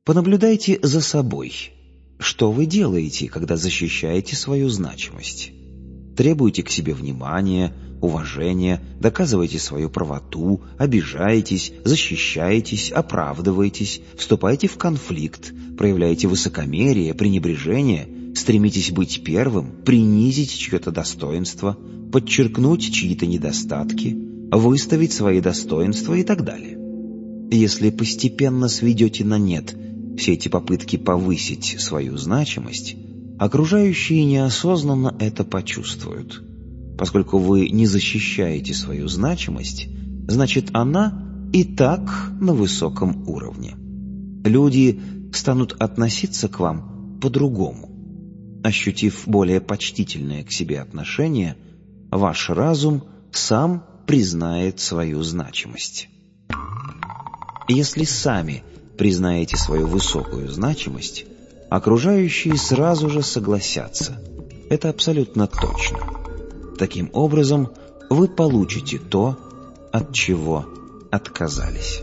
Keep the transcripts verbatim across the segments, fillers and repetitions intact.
Понаблюдайте за собой. Что вы делаете, когда защищаете свою значимость? Требуете к себе внимания, уважения, доказываете свою правоту, обижаетесь, защищаетесь, оправдываетесь, вступаете в конфликт, проявляете высокомерие, пренебрежение, стремитесь быть первым, принизить чье-то достоинство, подчеркнуть чьи-то недостатки, выставить свои достоинства и так далее. Если постепенно сведете на нет все эти попытки повысить свою значимость, окружающие неосознанно это почувствуют. Поскольку вы не защищаете свою значимость, значит, она и так на высоком уровне. Люди станут относиться к вам по-другому. Ощутив более почтительное к себе отношение, ваш разум сам признает свою значимость. Если сами признаете свою высокую значимость, окружающие сразу же согласятся. Это абсолютно точно. Таким образом, вы получите то, от чего отказались.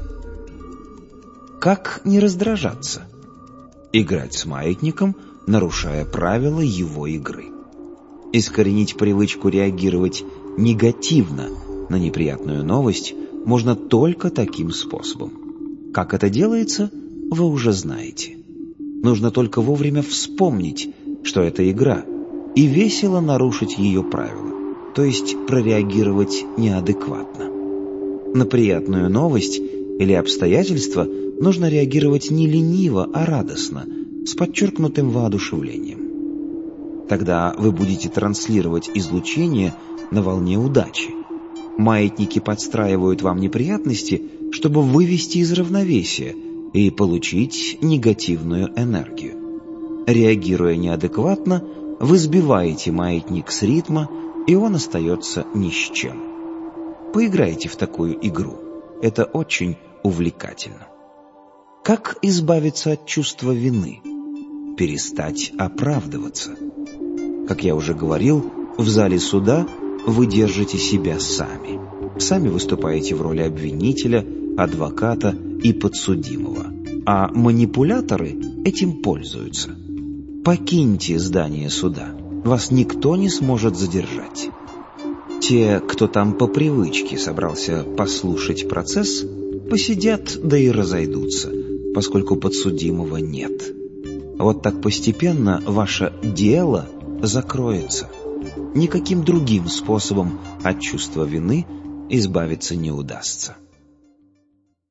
Как не раздражаться? Играть с маятником, нарушая правила его игры. Искоренить привычку реагировать негативно на неприятную новость можно только таким способом. Как это делается, вы уже знаете. Нужно только вовремя вспомнить, что это игра, и весело нарушить ее правила, то есть прореагировать неадекватно. На приятную новость или обстоятельство нужно реагировать не лениво, а радостно, с подчеркнутым воодушевлением. Тогда вы будете транслировать излучение на волне удачи. Маятники подстраивают вам неприятности, чтобы вывести из равновесия и получить негативную энергию. Реагируя неадекватно, вы сбиваете маятник с ритма, и он остается ни с чем. Поиграйте в такую игру. Это очень увлекательно. Как избавиться от чувства вины? Перестать оправдываться. Как я уже говорил, в зале суда вы держите себя сами. Сами выступаете в роли обвинителя, адвоката и подсудимого. А манипуляторы этим пользуются. Покиньте здание суда. Вас никто не сможет задержать. Те, кто там по привычке собрался послушать процесс, посидят, да и разойдутся, поскольку подсудимого нет. Вот так постепенно ваше дело закроется. Никаким другим способом от чувства вины избавиться не удастся.